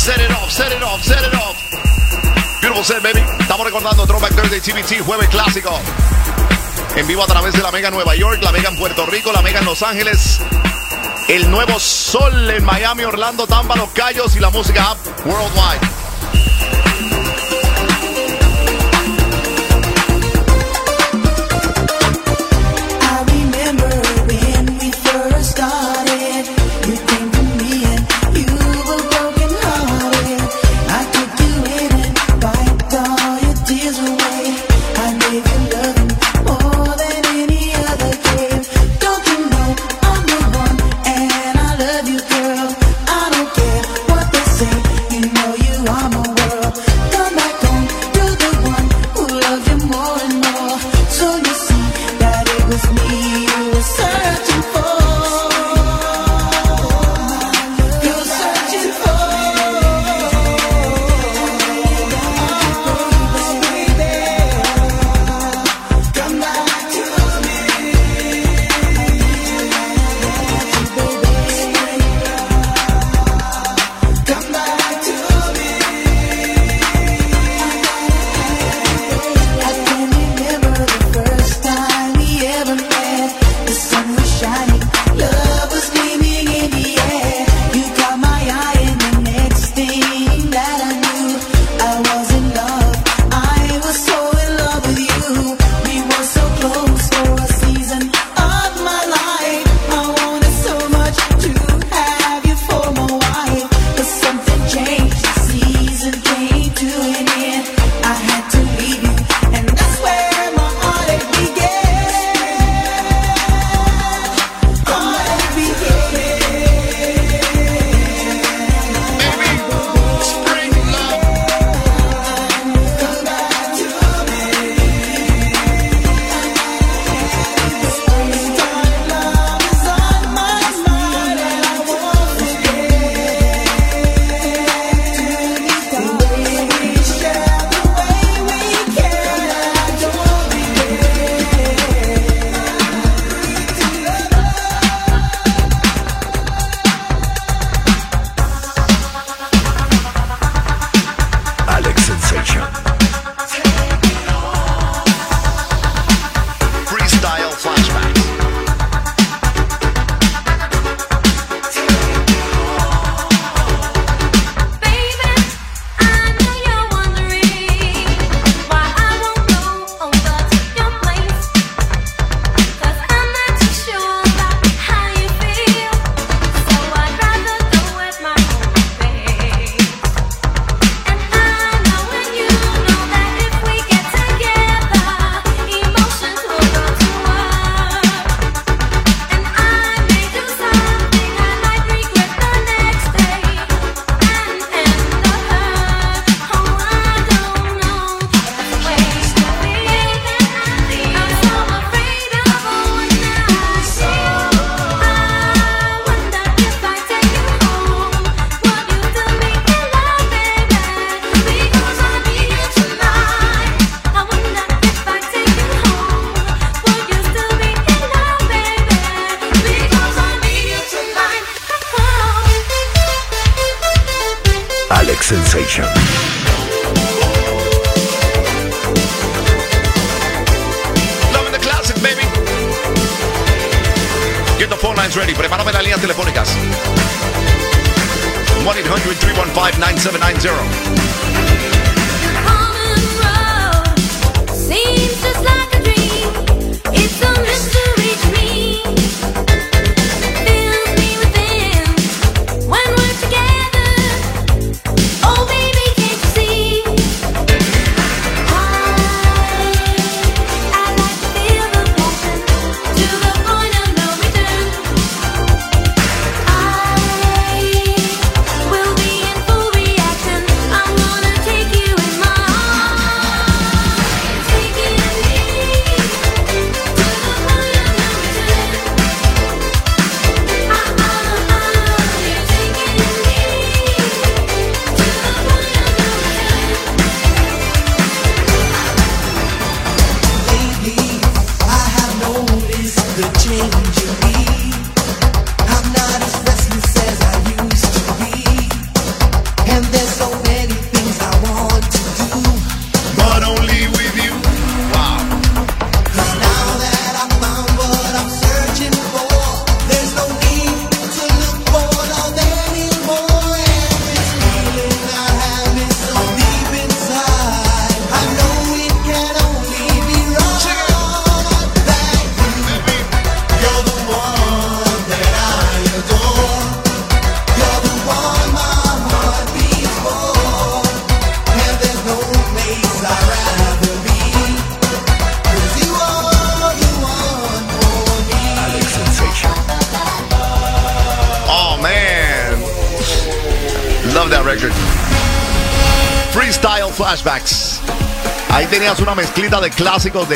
Set it off, set it off, set it off. Beautiful set, baby. Estamos recordando Throwback Thursday TBT, jueves clásico. En vivo a través de la Mega en Nueva York, la Mega en Puerto Rico, la Mega en Los Ángeles, el Nuevo Sol en Miami, Orlando, Tampa, Los Cayos y la música app worldwide. Sensation. Loving the classic, baby. Get the phone lines ready. Prepárame las líneas telefónicas. 1-800-315-9790. Seems just like a dream. It's a mystery to me. Fills me within when we're together. Oh baby, can't you see? I like to feel the motion to the point of no return. I will be in full reaction. I'm gonna Record. Freestyle Flashbacks. Ahí tenías una mezclita de clásicos de